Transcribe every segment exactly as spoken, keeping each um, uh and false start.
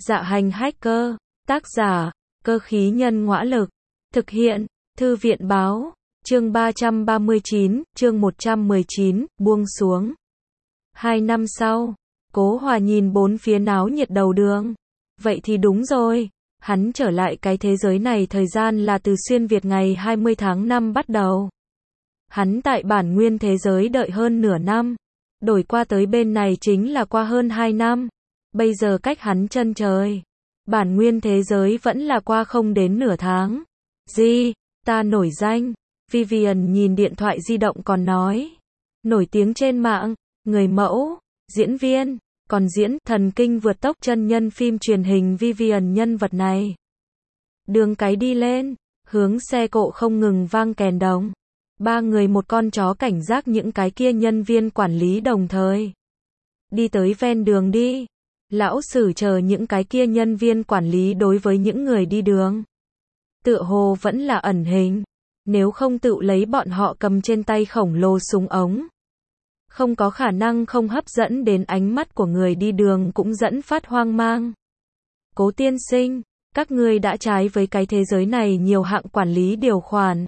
Dạ hành hacker, tác giả, cơ khí nhân ngõa lực, thực hiện, thư viện báo, chương ba trăm ba mươi chín, chương một trăm mười chín, buông xuống. Hai năm sau, Cố Hòa nhìn bốn phía náo nhiệt đầu đường. Vậy thì đúng rồi, hắn trở lại cái thế giới này thời gian là từ xuyên Việt ngày hai mươi tháng năm bắt đầu. Hắn tại bản nguyên thế giới đợi hơn nửa năm, đổi qua tới bên này chính là qua hơn hai năm. Bây giờ cách hắn chân trời, bản nguyên thế giới vẫn là qua không đến nửa tháng. Gì, ta nổi danh, Vivian nhìn điện thoại di động còn nói. Nổi tiếng trên mạng, người mẫu, diễn viên, còn diễn thần kinh vượt tốc chân nhân phim truyền hình Vivian nhân vật này. Đường cái đi lên, hướng xe cộ không ngừng vang kèn đồng. Ba người một con chó cảnh giác những cái kia nhân viên quản lý đồng thời. Đi tới ven đường đi. Lão Sử chờ những cái kia nhân viên quản lý đối với những người đi đường. Tựa hồ vẫn là ẩn hình. Nếu không tự lấy bọn họ cầm trên tay khổng lồ súng ống. Không có khả năng không hấp dẫn đến ánh mắt của người đi đường cũng dẫn phát hoang mang. Cố tiên sinh, các ngươi đã trái với cái thế giới này nhiều hạng quản lý điều khoản.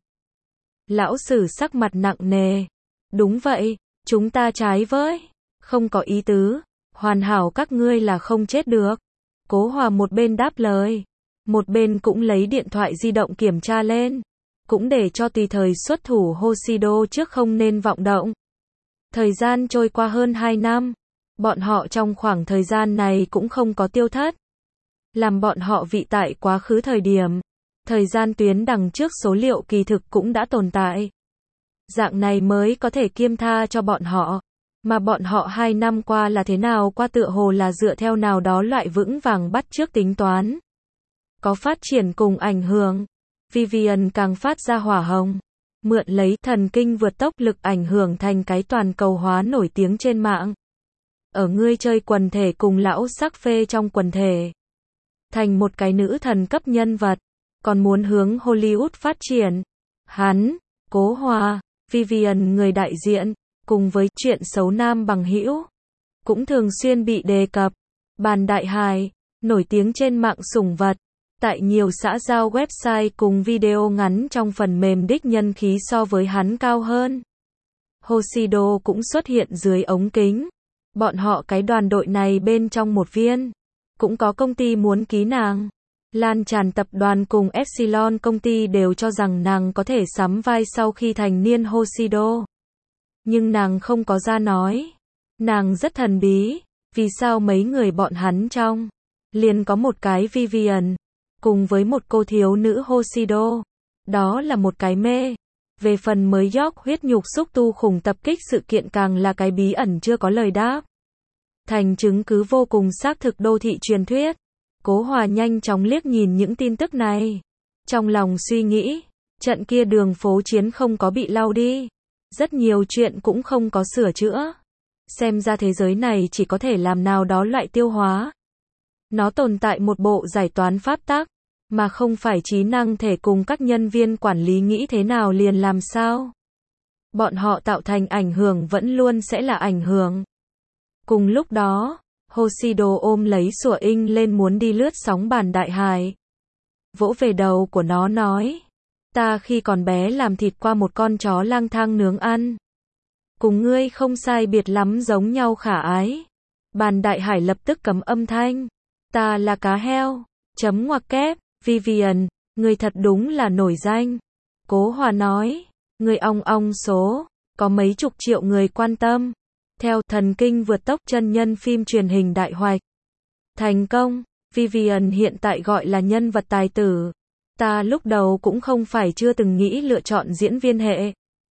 Lão Sử sắc mặt nặng nề. Đúng vậy, chúng ta trái với. Không có ý tứ. Hoàn hảo các ngươi là không chết được. Cố Hòa một bên đáp lời. Một bên cũng lấy điện thoại di động kiểm tra lên. Cũng để cho tùy thời xuất thủ Hoshido trước không nên vọng động. Thời gian trôi qua hơn hai năm. Bọn họ trong khoảng thời gian này cũng không có tiêu thất. Làm bọn họ vị tại quá khứ thời điểm. Thời gian tuyến đằng trước số liệu kỳ thực cũng đã tồn tại. Dạng này mới có thể kiêm tha cho bọn họ. Mà bọn họ hai năm qua là thế nào qua tựa hồ là dựa theo nào đó loại vững vàng bắt trước tính toán. Có phát triển cùng ảnh hưởng. Vivian càng phát ra hỏa hồng. Mượn lấy thần kinh vượt tốc lực ảnh hưởng thành cái toàn cầu hóa nổi tiếng trên mạng. Ở ngươi chơi quần thể cùng lão sắc phê trong quần thể. Thành một cái nữ thần cấp nhân vật. Còn muốn hướng Hollywood phát triển. Hắn, Cố Hòa, Vivian người đại diện. Cùng với chuyện xấu nam bằng hữu cũng thường xuyên bị đề cập. Bàn Đại Hải, nổi tiếng trên mạng sủng vật, tại nhiều xã giao website cùng video ngắn trong phần mềm đích nhân khí so với hắn cao hơn. Hoshido cũng xuất hiện dưới ống kính. Bọn họ cái đoàn đội này bên trong một viên. Cũng có công ty muốn ký nàng. Lan tràn tập đoàn cùng Epsilon công ty đều cho rằng nàng có thể sắm vai sau khi thành niên Hoshido. Nhưng nàng không có ra nói. Nàng rất thần bí. Vì sao mấy người bọn hắn trong. Liền có một cái Vivian. Cùng với một cô thiếu nữ Hoshido. Đó là một cái mê. Về phần mới York huyết nhục xúc tu khủng tập kích sự kiện càng là cái bí ẩn chưa có lời đáp. Thành chứng cứ vô cùng xác thực đô thị truyền thuyết. Cố Hòa nhanh chóng liếc nhìn những tin tức này. Trong lòng suy nghĩ. Trận kia đường phố chiến không có bị lau đi. Rất nhiều chuyện cũng không có sửa chữa. Xem ra thế giới này chỉ có thể làm nào đó loại tiêu hóa. Nó tồn tại một bộ giải toán pháp tắc, mà không phải trí năng thể cùng các nhân viên quản lý nghĩ thế nào liền làm sao. Bọn họ tạo thành ảnh hưởng vẫn luôn sẽ là ảnh hưởng. Cùng lúc đó, Hoshido ôm lấy sủa inh lên muốn đi lướt sóng Bàn Đại Hải. Vỗ về đầu của nó nói. Ta khi còn bé làm thịt qua một con chó lang thang nướng ăn. Cùng ngươi không sai biệt lắm giống nhau khả ái. Bàn Đại Hải lập tức cấm âm thanh. Ta là cá heo. Chấm ngoặc kép. Vivian, ngươi thật đúng là nổi danh. Cố Hòa nói. Ngươi ong ong số. Có mấy chục triệu người quan tâm. Theo thần kinh vượt tốc chân nhân phim truyền hình đại hoạch. Thành công. Vivian hiện tại gọi là nhân vật tài tử. Ta lúc đầu cũng không phải chưa từng nghĩ lựa chọn diễn viên hệ.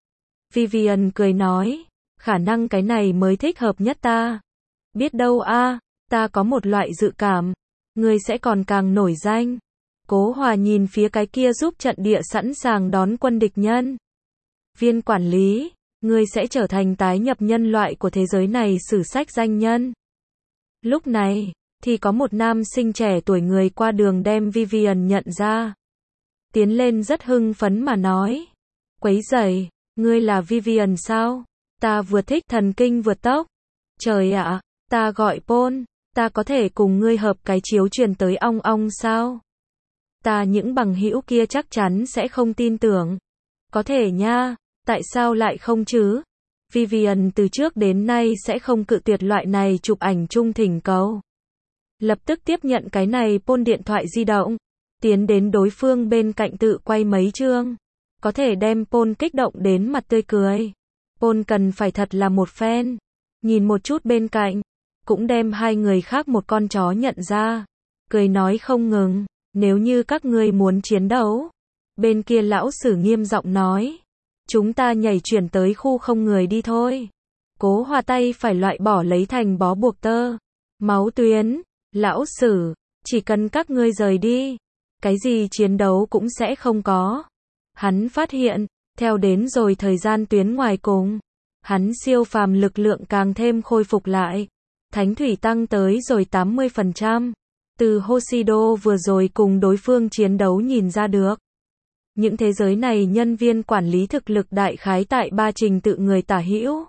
Vivian cười nói. Khả năng cái này mới thích hợp nhất ta. Biết đâu a, ta có một loại dự cảm. Ngươi sẽ còn càng nổi danh. Cố Hòa nhìn phía cái kia giúp trận địa sẵn sàng đón quân địch nhân. Viên quản lý. Ngươi sẽ trở thành tái nhập nhân loại của thế giới này sử sách danh nhân. Lúc này, thì có một nam sinh trẻ tuổi người qua đường đem Vivian nhận ra. Tiến lên rất hưng phấn mà nói. Quấy rầy, ngươi là Vivian sao? Ta vừa thích thần kinh vượt tốc. Trời ạ, ta gọi Paul. Ta có thể cùng ngươi hợp cái chiếu truyền tới ong ong sao? Ta những bằng hữu kia chắc chắn sẽ không tin tưởng. Có thể nha, tại sao lại không chứ? Vivian từ trước đến nay sẽ không cự tuyệt loại này chụp ảnh chung thỉnh cầu. Lập tức tiếp nhận cái này Paul điện thoại di động, tiến đến đối phương bên cạnh tự quay mấy chương. Có thể đem Paul kích động đến mặt tươi cười. Paul cần phải thật là một fan. Nhìn một chút bên cạnh, cũng đem hai người khác một con chó nhận ra. Cười nói không ngừng, nếu như các ngươi muốn chiến đấu. Bên kia lão sử nghiêm giọng nói. Chúng ta nhảy chuyển tới khu không người đi thôi. Cố Hòa tay phải loại bỏ lấy thành bó buộc tơ. Máu tuyến, lão sử, chỉ cần các ngươi rời đi. Cái gì chiến đấu cũng sẽ không có. Hắn phát hiện, theo đến rồi thời gian tuyến ngoài cùng. Hắn siêu phàm lực lượng càng thêm khôi phục lại. Thánh thủy tăng tới rồi tám mươi phần trăm. Từ Hoshido vừa rồi cùng đối phương chiến đấu nhìn ra được. Những thế giới này nhân viên quản lý thực lực đại khái tại ba trình tự người tả hữu.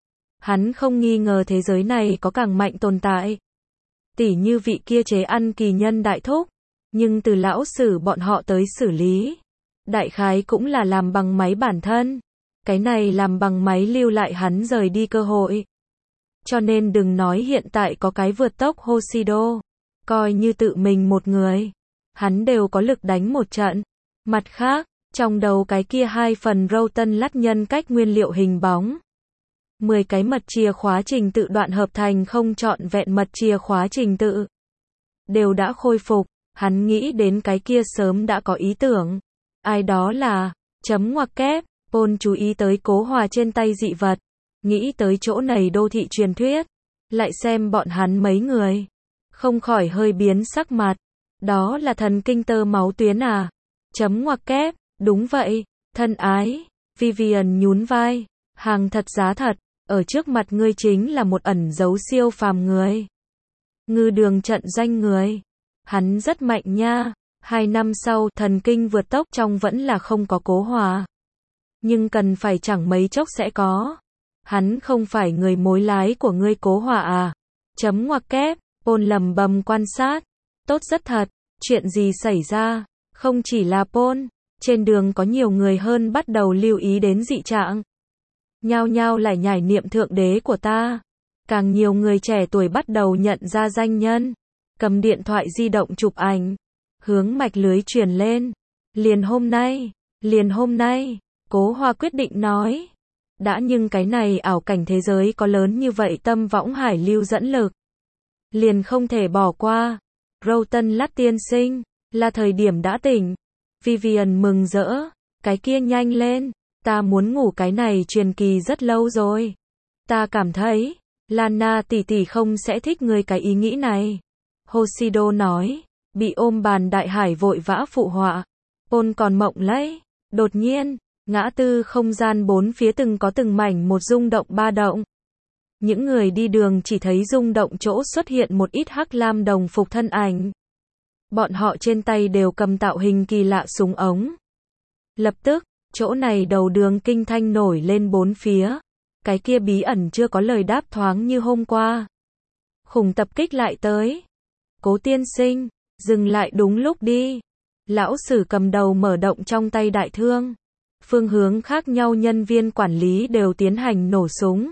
Hắn không nghi ngờ thế giới này có càng mạnh tồn tại. Tỉ như vị kia chế ăn kỳ nhân đại thúc. Nhưng từ lão sử bọn họ tới xử lý. Đại khái cũng là làm bằng máy bản thân. Cái này làm bằng máy lưu lại hắn rời đi cơ hội. Cho nên đừng nói hiện tại có cái vượt tốc Hoshido. Coi như tự mình một người. Hắn đều có lực đánh một trận. Mặt khác, trong đầu cái kia hai phần Roughton lắt nhân cách nguyên liệu hình bóng. mười cái mật chìa khóa trình tự đoạn hợp thành không trọn vẹn mật chìa khóa trình tự. Đều đã khôi phục, hắn nghĩ đến cái kia sớm đã có ý tưởng. Ai đó là, chấm ngoặc kép, Paul chú ý tới Cố Hòa trên tay dị vật. Nghĩ tới chỗ này đô thị truyền thuyết. Lại xem bọn hắn mấy người. Không khỏi hơi biến sắc mặt. Đó là thần kinh tơ máu tuyến à? Chấm ngoặc kép, đúng vậy, thân ái. Vivian nhún vai. Hàng thật giá thật, ở trước mặt ngươi chính là một ẩn dấu siêu phàm người. Ngư đường trận danh người. Hắn rất mạnh nha. Hai năm sau, thần kinh vượt tốc trong vẫn là không có Cố Hòa. Nhưng cần phải chẳng mấy chốc sẽ có. Hắn không phải người mối lái của ngươi Cố Hòa à? Chấm ngoặc kép, Paul lầm bầm quan sát. Tốt rất thật, chuyện gì xảy ra? Không chỉ là Paul, trên đường có nhiều người hơn bắt đầu lưu ý đến dị trạng. Nhao nhao lại nhảy niệm thượng đế của ta. Càng nhiều người trẻ tuổi bắt đầu nhận ra danh nhân. Cầm điện thoại di động chụp ảnh. Hướng mạch lưới truyền lên. Liền hôm nay, liền hôm nay, Cố Hòa quyết định nói. Đã nhưng cái này ảo cảnh thế giới có lớn như vậy tâm võng hải lưu dẫn lực. Liền không thể bỏ qua. Roughton lắt tiên sinh, là thời điểm đã tỉnh. Vivian mừng rỡ, cái kia nhanh lên, ta muốn ngủ cái này truyền kỳ rất lâu rồi. Ta cảm thấy, Lana tỷ tỷ không sẽ thích người cái ý nghĩ này. Hoshido nói, bị ôm bàn đại hải vội vã phụ họa. Paul còn mộng lấy, đột nhiên, ngã tư không gian bốn phía từng có từng mảnh một rung động ba động. Những người đi đường chỉ thấy rung động chỗ xuất hiện một ít hắc lam đồng phục thân ảnh. Bọn họ trên tay đều cầm tạo hình kỳ lạ súng ống. Lập tức, chỗ này đầu đường kinh thanh nổi lên bốn phía. Cái kia bí ẩn chưa có lời đáp thoáng như hôm qua. Khủng tập kích lại tới. Cố tiên sinh, dừng lại đúng lúc đi. Lão sử cầm đầu mở động trong tay đại thương. Phương hướng khác nhau nhân viên quản lý đều tiến hành nổ súng.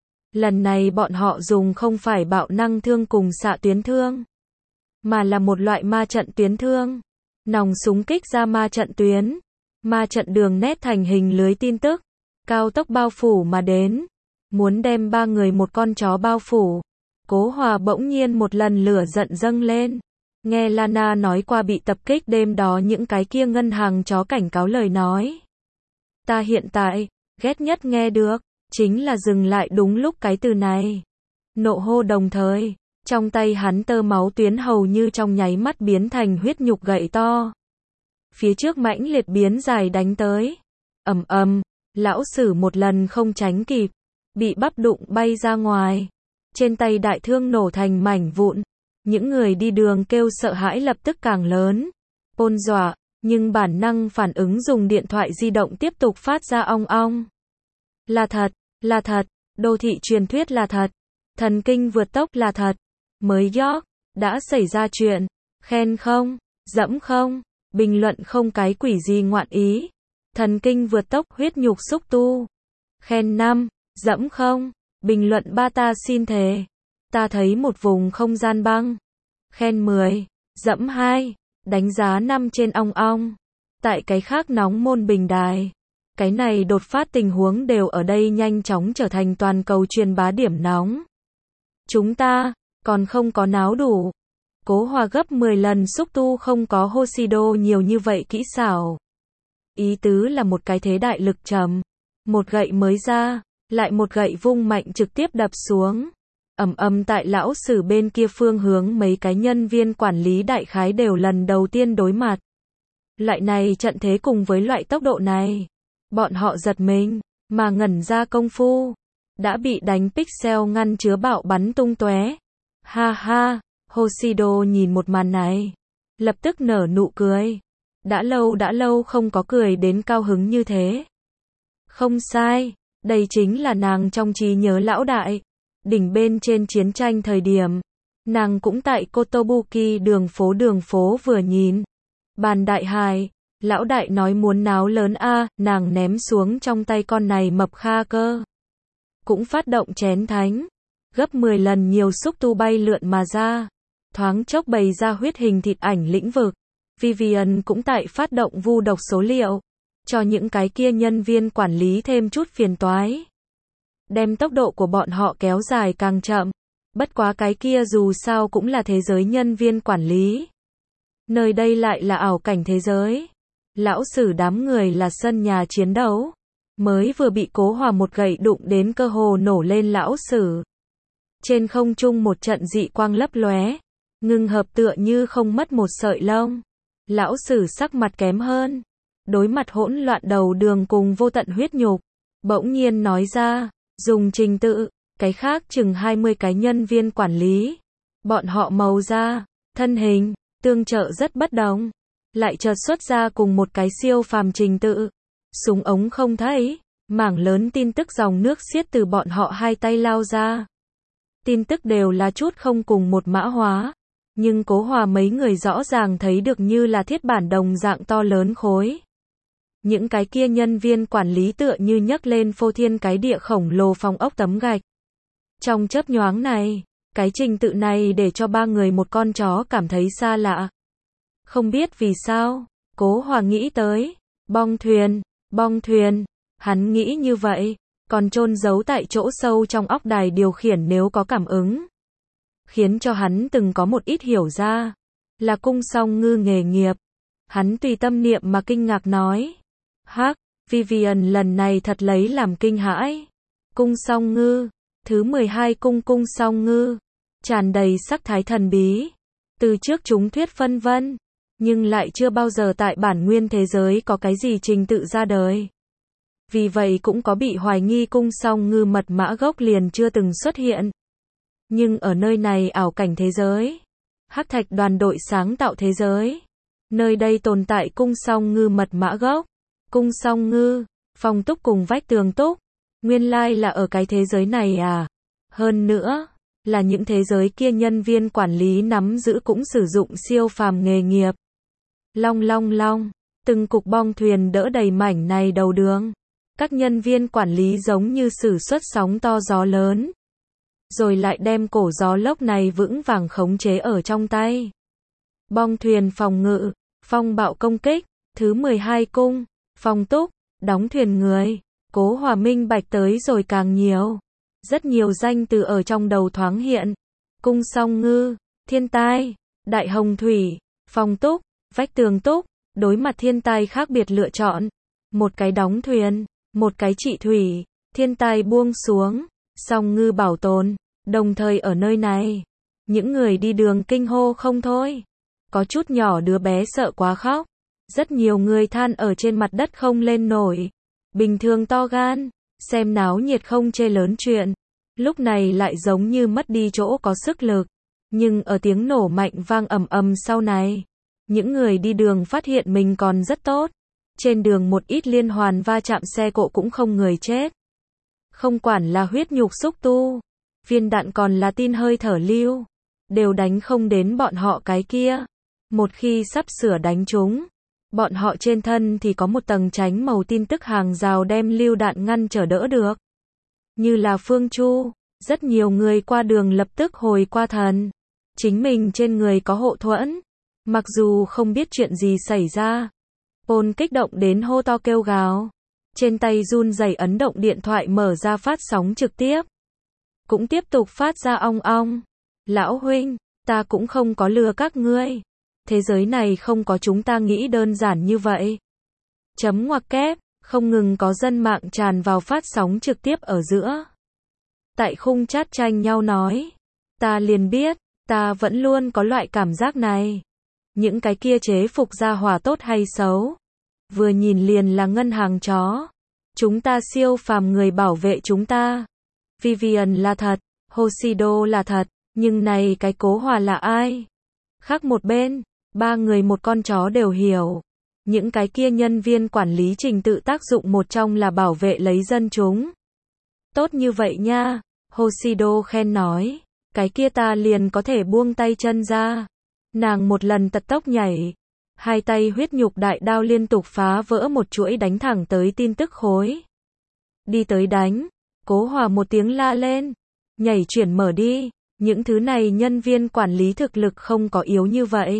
Lần này bọn họ dùng không phải bạo năng thương cùng xạ tuyến thương, mà là một loại ma trận tuyến thương. Nòng súng kích ra ma trận tuyến. Ma trận đường nét thành hình lưới tin tức. Cao tốc bao phủ mà đến. Muốn đem ba người một con chó bao phủ. Cố Hòa bỗng nhiên một lần lửa giận dâng lên. Nghe Lana nói qua bị tập kích đêm đó những cái kia ngân hàng chó cảnh cáo lời nói. Ta hiện tại, ghét nhất nghe được, chính là dừng lại đúng lúc cái từ này. Nộ hô đồng thời, trong tay hắn tơ máu tuyến hầu như trong nháy mắt biến thành huyết nhục gậy to. Phía trước mãnh liệt biến dài đánh tới. Ầm ầm, lão sử một lần không tránh kịp, bị bắp đụng bay ra ngoài. Trên tay đại thương nổ thành mảnh vụn. Những người đi đường kêu sợ hãi lập tức càng lớn. Paul dọa, nhưng bản năng phản ứng dùng điện thoại di động tiếp tục phát ra ong ong. Là thật, là thật, đô thị truyền thuyết là thật, thần kinh vượt tốc là thật. Mới York, đã xảy ra chuyện. Khen không? Dẫm không? Bình luận không cái quỷ gì ngoạn ý. Thần kinh vượt tốc huyết nhục xúc tu. Khen năm. Dẫm không? Bình luận ba ta xin thề. Ta thấy một vùng không gian băng. Khen mười. Dẫm hai. Đánh giá năm trên ong ong. Tại cái khác nóng môn bình đài. Cái này đột phát tình huống đều ở đây nhanh chóng trở thành toàn cầu truyền bá điểm nóng. Chúng ta, còn không có náo đủ. Cố Hòa gấp mười lần xúc tu không có Hoshido nhiều như vậy kỹ xảo. Ý tứ là một cái thế đại lực trầm. Một gậy mới ra, lại một gậy vung mạnh trực tiếp đập xuống. Ầm ầm tại lão sử bên kia phương hướng mấy cái nhân viên quản lý đại khái đều lần đầu tiên đối mặt. Loại này trận thế cùng với loại tốc độ này. Bọn họ giật mình, mà ngẩn ra công phu. Đã bị đánh pixel ngăn chứa bạo bắn tung tóe. Ha ha, Hoshido nhìn một màn này. Lập tức nở nụ cười. Đã lâu đã lâu không có cười đến cao hứng như thế. Không sai, đây chính là nàng trong trí nhớ lão đại. Đỉnh bên trên chiến tranh thời điểm. Nàng cũng tại Kotobuki đường phố đường phố vừa nhìn. Bàn đại hài. Lão đại nói muốn náo lớn a, nàng ném xuống trong tay con này mập kha cơ. Cũng phát động chén thánh. Gấp mười lần nhiều xúc tu bay lượn mà ra. Thoáng chốc bày ra huyết hình thịt ảnh lĩnh vực. Vivian cũng tại phát động vu độc số liệu. Cho những cái kia nhân viên quản lý thêm chút phiền toái. Đem tốc độ của bọn họ kéo dài càng chậm. Bất quá cái kia dù sao cũng là thế giới nhân viên quản lý. Nơi đây lại là ảo cảnh thế giới. Lão sử đám người là sân nhà chiến đấu. Mới vừa bị Cố Hòa một gậy đụng đến cơ hồ nổ lên lão sử. Trên không trung một trận dị quang lấp lóe. Ngưng hợp tựa như không mất một sợi lông. Lão sử sắc mặt kém hơn. Đối mặt hỗn loạn đầu đường cùng vô tận huyết nhục. Bỗng nhiên nói ra. Dùng trình tự. Cái khác chừng hai mươi cái nhân viên quản lý. Bọn họ màu da, thân hình, tương trợ rất bất đồng. Lại chợt xuất ra cùng một cái siêu phàm trình tự. Súng ống không thấy. Mảng lớn tin tức dòng nước xiết từ bọn họ hai tay lao ra. Tin tức đều là chút không cùng một mã hóa. Nhưng Cố Hòa mấy người rõ ràng thấy được như là thiết bản đồng dạng to lớn khối. Những cái kia nhân viên quản lý tựa như nhấc lên phô thiên cái địa khổng lồ phòng ốc tấm gạch. Trong chớp nhoáng này, cái trình tự này để cho ba người một con chó cảm thấy xa lạ. Không biết vì sao, Cố Hòa nghĩ tới, bong thuyền, bong thuyền, hắn nghĩ như vậy, còn chôn giấu tại chỗ sâu trong óc đài điều khiển nếu có cảm ứng. Khiến cho hắn từng có một ít hiểu ra, là cung song ngư nghề nghiệp. Hắn tùy tâm niệm mà kinh ngạc nói, hắc, Vivian lần này thật lấy làm kinh hãi. Cung song ngư, thứ mười hai cung cung song ngư, tràn đầy sắc thái thần bí. Từ trước chúng thuyết phân vân, nhưng lại chưa bao giờ tại bản nguyên thế giới có cái gì trình tự ra đời. Vì vậy cũng có bị hoài nghi cung song ngư mật mã gốc liền chưa từng xuất hiện. Nhưng ở nơi này ảo cảnh thế giới, Hắc Thạch đoàn đội sáng tạo thế giới, nơi đây tồn tại cung song ngư mật mã gốc. Cung song ngư, phong túc cùng vách tường túc, nguyên lai là ở cái thế giới này à. Hơn nữa, là những thế giới kia nhân viên quản lý nắm giữ cũng sử dụng siêu phàm nghề nghiệp. Long long long, từng cục bong thuyền đỡ đầy mảnh này đầu đường. Các nhân viên quản lý giống như sử xuất sóng to gió lớn. Rồi lại đem cổ gió lốc này vững vàng khống chế ở trong tay. Bong thuyền phòng ngự, phong bạo công kích, thứ mười hai cung, phong túc, đóng thuyền người. Cố Hòa minh bạch tới rồi càng nhiều. Rất nhiều danh từ ở trong đầu thoáng hiện. Cung song ngư, thiên tai, đại hồng thủy, phong túc, vách tường túc, đối mặt thiên tai khác biệt lựa chọn. Một cái đóng thuyền, một cái trị thủy, thiên tai buông xuống, song ngư bảo tồn, đồng thời ở nơi này. Những người đi đường kinh hô không thôi. Có chút nhỏ đứa bé sợ quá khóc. Rất nhiều người than ở trên mặt đất không lên nổi. Bình thường to gan, xem náo nhiệt không chê lớn chuyện. Lúc này lại giống như mất đi chỗ có sức lực. Nhưng ở tiếng nổ mạnh vang ầm ầm sau này, những người đi đường phát hiện mình còn rất tốt. Trên đường một ít liên hoàn va chạm xe cộ cũng không người chết. Không quản là huyết nhục xúc tu, viên đạn còn là tin hơi thở lưu. đều đánh không đến bọn họ cái kia. Một khi sắp sửa đánh chúng, bọn họ trên thân thì có một tầng tránh màu tin tức hàng rào đem lưu đạn ngăn trở đỡ được. Như là Phương Chu, rất nhiều người qua đường lập tức hồi qua thần. Chính mình trên người có hộ thuẫn. Mặc dù không biết chuyện gì xảy ra. Paul kích động đến hô to kêu gào. Trên tay run rẩy ấn động điện thoại mở ra phát sóng trực tiếp. Cũng tiếp tục phát ra ong ong. Lão huynh, ta cũng không có lừa các ngươi. Thế giới này không có chúng ta nghĩ đơn giản như vậy. Chấm ngoặc kép, không ngừng có dân mạng tràn vào phát sóng trực tiếp ở giữa. Tại khung chat tranh nhau nói. Ta liền biết, ta vẫn luôn có loại cảm giác này. Những cái kia chế phục gia hỏa tốt hay xấu. Vừa nhìn liền là ngân hàng chó. Chúng ta siêu phàm người bảo vệ chúng ta. Vivian là thật, Hoshido là thật, nhưng này cái Cố Hòa là ai? Khác một bên, ba người một con chó đều hiểu. Những cái kia nhân viên quản lý trình tự tác dụng một trong là bảo vệ lấy dân chúng. Tốt như vậy nha, Hoshido khen nói. Cái kia ta liền có thể buông tay chân ra. Nàng một lần tật tốc nhảy. Hai tay huyết nhục đại đao liên tục phá vỡ một chuỗi đánh thẳng tới tin tức khối. Đi tới đánh. Cố Hòa một tiếng la lên. Nhảy chuyển mở đi. Những thứ này nhân viên quản lý thực lực không có yếu như vậy.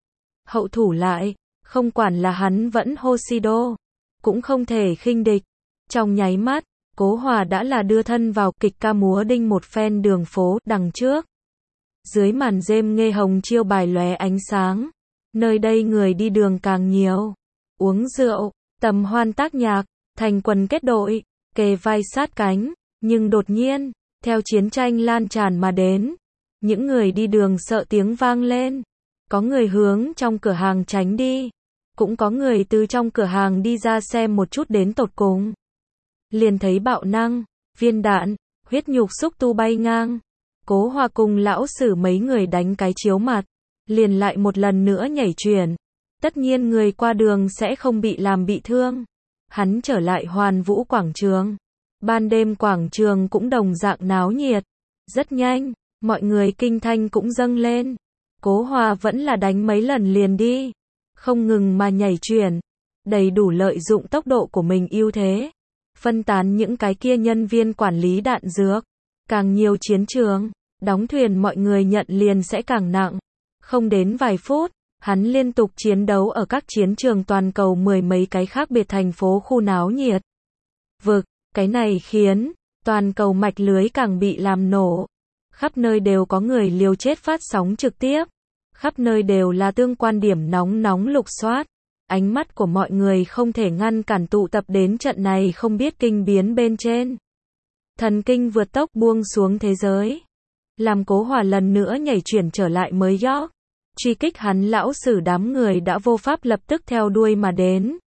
Hậu thủ lại. Không quản là hắn vẫn Hoshido. Cũng không thể khinh địch. Trong nháy mắt. Cố Hòa đã là đưa thân vào kịch ca múa đinh một phen đường phố đằng trước. Dưới màn rêm nghe hồng chiêu bài lóe ánh sáng. Nơi đây người đi đường càng nhiều. Uống rượu, tầm hoan tác nhạc, thành quần kết đội, kề vai sát cánh. Nhưng đột nhiên, theo chiến tranh lan tràn mà đến, những người đi đường sợ tiếng vang lên. Có người hướng trong cửa hàng tránh đi. Cũng có người từ trong cửa hàng đi ra xem một chút đến tột cùng. Liền thấy bạo năng, viên đạn, huyết nhục xúc tu bay ngang. Cố Hòa cùng lão sử mấy người đánh cái chiếu mặt. Liền lại một lần nữa nhảy chuyển. Tất nhiên người qua đường sẽ không bị làm bị thương. Hắn trở lại Hoàn Vũ quảng trường. Ban đêm quảng trường cũng đồng dạng náo nhiệt. Rất nhanh, mọi người kinh thanh cũng dâng lên. Cố Hòa vẫn là đánh mấy lần liền đi. Không ngừng mà nhảy chuyển. Đầy đủ lợi dụng tốc độ của mình ưu thế. Phân tán những cái kia nhân viên quản lý đạn dược. Càng nhiều chiến trường, đóng thuyền mọi người nhận liền sẽ càng nặng. Không đến vài phút, hắn liên tục chiến đấu ở các chiến trường toàn cầu mười mấy cái khác biệt thành phố khu náo nhiệt. Vực, cái này khiến toàn cầu mạch lưới càng bị làm nổ. Khắp nơi đều có người liều chết phát sóng trực tiếp. Khắp nơi đều là tương quan điểm nóng nóng lục soát. Ánh mắt của mọi người không thể ngăn cản tụ tập đến trận này không biết kinh biến bên trên. Thần kinh vượt tốc buông xuống thế giới. Làm Cố Hòa lần nữa nhảy chuyển trở lại mới York. Truy kích hắn lão sử đám người đã vô pháp lập tức theo đuôi mà đến.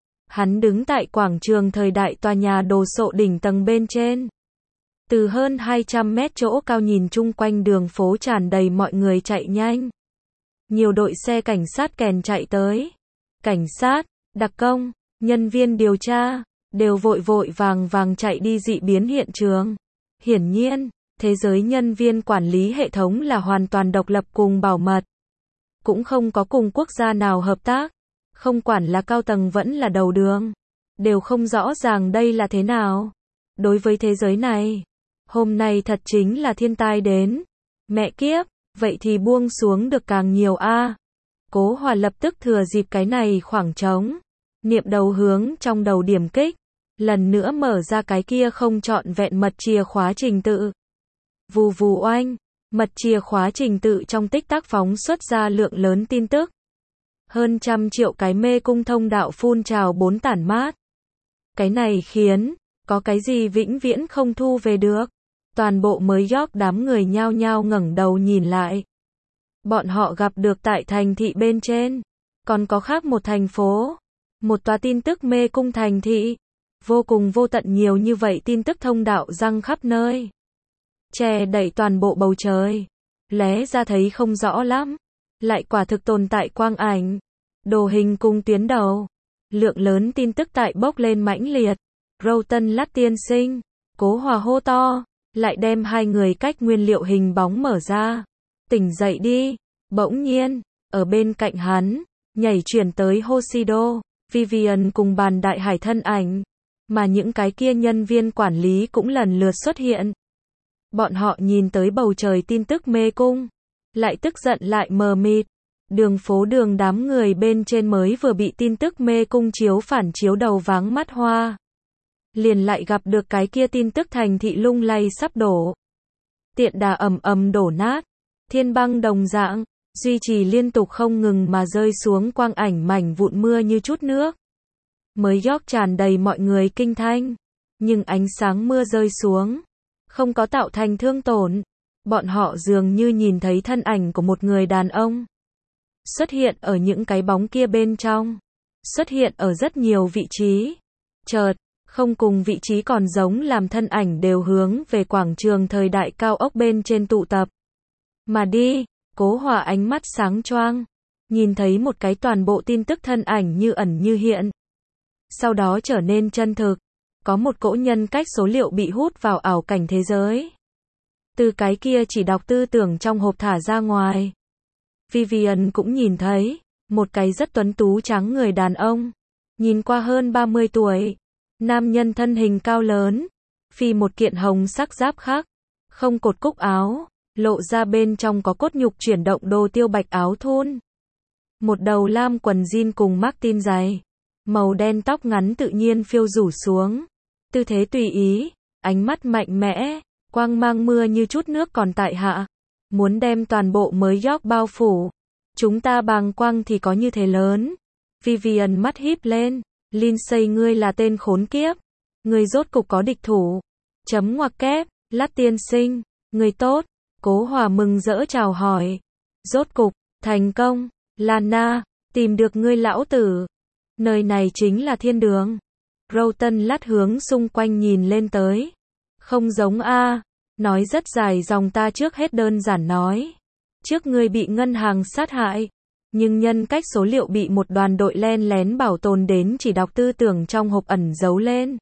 Hắn đứng tại quảng trường thời đại tòa nhà đồ sộ đỉnh tầng bên trên. Từ hơn hai trăm mét chỗ cao nhìn chung quanh đường phố tràn đầy mọi người chạy nhanh. Nhiều đội xe cảnh sát kèn chạy tới. Cảnh sát, đặc công, nhân viên điều tra, đều vội vội vàng vàng chạy đi dị biến hiện trường. Hiển nhiên, thế giới nhân viên quản lý hệ thống là hoàn toàn độc lập cùng bảo mật. Cũng không có cùng quốc gia nào hợp tác. Không quản là cao tầng vẫn là đầu đường. Đều không rõ ràng đây là thế nào. Đối với thế giới này, hôm nay thật chính là thiên tai đến. Mẹ kiếp, vậy thì buông xuống được càng nhiều a. Cố Hòa lập tức thừa dịp cái này khoảng trống. Niệm đầu hướng trong đầu điểm kích. Lần nữa mở ra cái kia không trọn vẹn mật chìa khóa trình tự. Vù vù oanh. Mật chìa khóa trình tự trong tích tắc phóng xuất ra lượng lớn tin tức. Hơn trăm triệu cái mê cung thông đạo phun trào bốn tản mát. Cái này khiến, có cái gì vĩnh viễn không thu về được. Toàn bộ mới York đám người nhao nhao ngẩng đầu nhìn lại. Bọn họ gặp được tại thành thị bên trên. Còn có khác một thành phố. Một tòa tin tức mê cung thành thị. Vô cùng vô tận nhiều như vậy tin tức thông đạo răng khắp nơi. Che đậy toàn bộ bầu trời. Lé ra thấy không rõ lắm. Lại quả thực tồn tại quang ảnh. Đồ hình cùng tuyến đầu. Lượng lớn tin tức tại bốc lên mãnh liệt. Rowton Lát tiên sinh. Cố Hòa hô to. Lại đem hai người cách nguyên liệu hình bóng mở ra. tỉnh dậy đi. Bỗng nhiên, ở bên cạnh hắn, nhảy chuyển tới Hoshido, Vivian cùng bàn đại hải thân ảnh, mà những cái kia nhân viên quản lý cũng lần lượt xuất hiện. Bọn họ nhìn tới bầu trời tin tức mê cung, lại tức giận lại mờ mịt. Đường phố đường đám người bên trên mới vừa bị tin tức mê cung chiếu phản chiếu đầu váng mắt hoa. Liền lại gặp được cái kia tin tức thành thị lung lay sắp đổ. Tiện đà ầm ầm đổ nát, thiên băng đồng dạng, duy trì liên tục không ngừng mà rơi xuống quang ảnh mảnh vụn mưa như chút nước. Mới York tràn đầy mọi người kinh thanh, nhưng ánh sáng mưa rơi xuống, không có tạo thành thương tổn. Bọn họ dường như nhìn thấy thân ảnh của một người đàn ông xuất hiện ở những cái bóng kia bên trong, xuất hiện ở rất nhiều vị trí. Chợt, không cùng vị trí còn giống làm thân ảnh đều hướng về quảng trường thời đại cao ốc bên trên tụ tập. Mà đi, Cố Hòa ánh mắt sáng choang, nhìn thấy một cái toàn bộ tin tức thân ảnh như ẩn như hiện. Sau đó trở nên chân thực, có một cỗ nhân cách số liệu bị hút vào ảo cảnh thế giới. Từ cái kia chỉ đọc tư tưởng trong hộp thả ra ngoài. Vivian cũng nhìn thấy, một cái rất tuấn tú trắng người đàn ông, nhìn qua hơn ba mươi tuổi, nam nhân thân hình cao lớn, phi một kiện hồng sắc giáp khác, không cột cúc áo, lộ ra bên trong có cốt nhục chuyển động đồ tiêu bạch áo thun. Một đầu lam quần jean cùng Martin giày, màu đen tóc ngắn tự nhiên phiêu rủ xuống, tư thế tùy ý, ánh mắt mạnh mẽ, quang mang mưa như chút nước còn tại hạ, muốn đem toàn bộ mới York bao phủ. Chúng ta bàng quang thì có như thế lớn. Vivian mắt híp lên, Lindsay ngươi là tên khốn kiếp, ngươi rốt cục có địch thủ. Chấm ngoặc kép, Lát tiên sinh, ngươi tốt. Cố Hòa mừng rỡ chào hỏi. Rốt cục, thành công, Lana, tìm được ngươi lão tử. Nơi này chính là thiên đường. Rowton lát hướng xung quanh nhìn lên tới. Không giống a, nói rất dài dòng ta trước hết đơn giản nói. Trước ngươi bị ngân hàng sát hại, nhưng nhân cách số liệu bị một đoàn đội len lén bảo tồn đến chỉ đọc tư tưởng trong hộp ẩn giấu lên.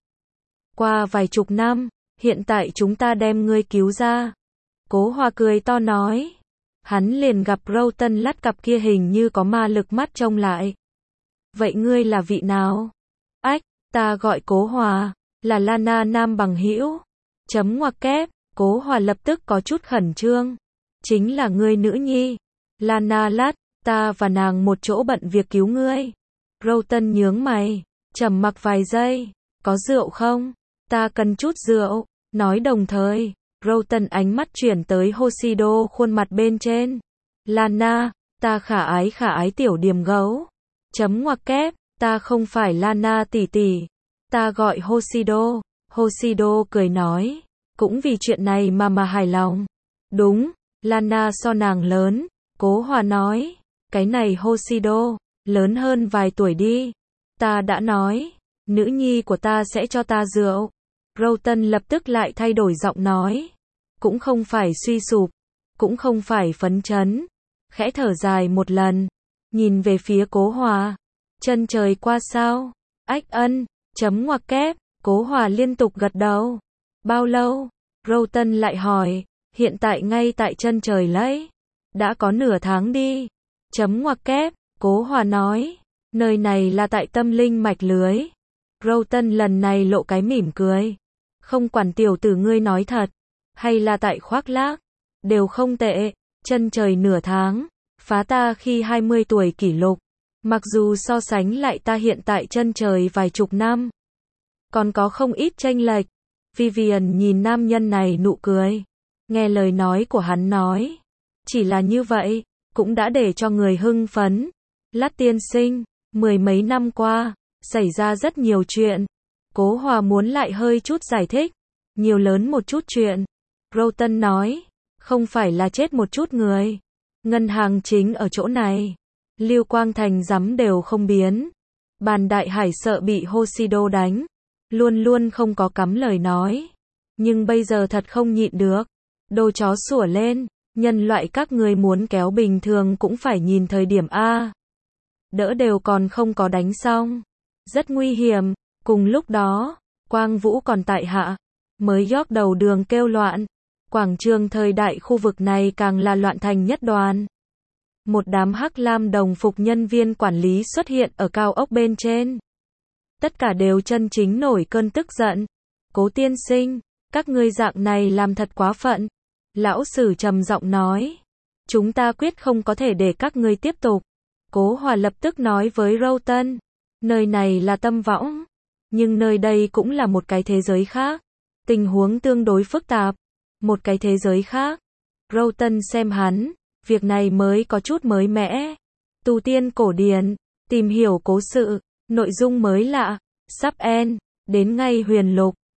Qua vài chục năm, hiện tại chúng ta đem ngươi cứu ra. Cố Hòa cười to nói. Hắn liền gặp Rowton lát cặp kia hình như có ma lực mắt trông lại. Vậy ngươi là vị nào? Ách, ta gọi Cố Hòa, là Lana nam bằng hữu. Chấm ngoặc kép, Cố Hòa lập tức có chút khẩn trương. Chính là ngươi nữ nhi. Lana lát, ta và nàng một chỗ bận việc cứu ngươi. Rowton nhướng mày, trầm mặc vài giây. Có rượu không? Ta cần chút rượu. Nói đồng thời, Rowton ánh mắt chuyển tới Hoshido khuôn mặt bên trên. Lana, ta khả ái khả ái tiểu điềm gấu. Chấm ngoặc kép, ta không phải Lana tỷ tỷ. Ta gọi Hoshido. Hoshido cười nói. Cũng vì chuyện này mà mà hài lòng. Đúng, Lana so nàng lớn. Cố Hòa nói. Cái này Hoshido, lớn hơn vài tuổi đi. Ta đã nói, nữ nhi của ta sẽ cho ta rượu. Rowton lập tức lại thay đổi giọng nói. Cũng không phải suy sụp, cũng không phải phấn chấn. Khẽ thở dài một lần, nhìn về phía Cố Hòa. Chân trời qua sao? Ách ân, chấm ngoặc kép, Cố Hòa liên tục gật đầu. Bao lâu? Rowton lại hỏi. Hiện tại ngay tại chân trời lấy. Đã có nửa tháng đi. Chấm ngoặc kép, Cố Hòa nói. Nơi này là tại tâm linh mạch lưới. Rowton lần này lộ cái mỉm cười. Không quản tiểu tử ngươi nói thật, hay là tại khoác lác, đều không tệ. Chân trời nửa tháng, phá ta khi hai mươi tuổi kỷ lục. Mặc dù so sánh lại ta hiện tại chân trời vài chục năm, còn có không ít chênh lệch. Vivian nhìn nam nhân này nụ cười. Nghe lời nói của hắn nói. Chỉ là như vậy, cũng đã để cho người hưng phấn. Lát tiên sinh, mười mấy năm qua, xảy ra rất nhiều chuyện. Cố Hòa muốn lại hơi chút giải thích. Nhiều lớn một chút chuyện. Rowton nói. Không phải là chết một chút người. Ngân hàng chính ở chỗ này. Lưu Quang Thành rắm đều không biến. Bàn đại hải sợ bị Hoshido đánh. Luôn luôn không có cắm lời nói. Nhưng bây giờ thật không nhịn được. Đồ chó sủa lên. Nhân loại các người muốn kéo bình thường cũng phải nhìn thời điểm A. Đỡ đều còn không có đánh xong. Rất nguy hiểm. Cùng lúc đó, Quang Vũ còn tại hạ. Mới York đầu đường kêu loạn. Quảng trường thời đại khu vực này càng là loạn thành nhất đoàn. Một đám hắc lam đồng phục nhân viên quản lý xuất hiện ở cao ốc bên trên. Tất cả đều chân chính nổi cơn tức giận. Cố tiên sinh, các ngươi dạng này làm thật quá phận. Lão sử trầm giọng nói. Chúng ta quyết không có thể để các ngươi tiếp tục. Cố Hòa lập tức nói với Roughton. Nơi này là Tâm Võng. Nhưng nơi đây cũng là một cái thế giới khác. Tình huống tương đối phức tạp. Một cái thế giới khác. Roughton xem hắn. Việc này mới có chút mới mẻ. Tu tiên cổ điển. Tìm hiểu cố sự. Nội dung mới lạ. Sắp end. Đến ngay huyền lục.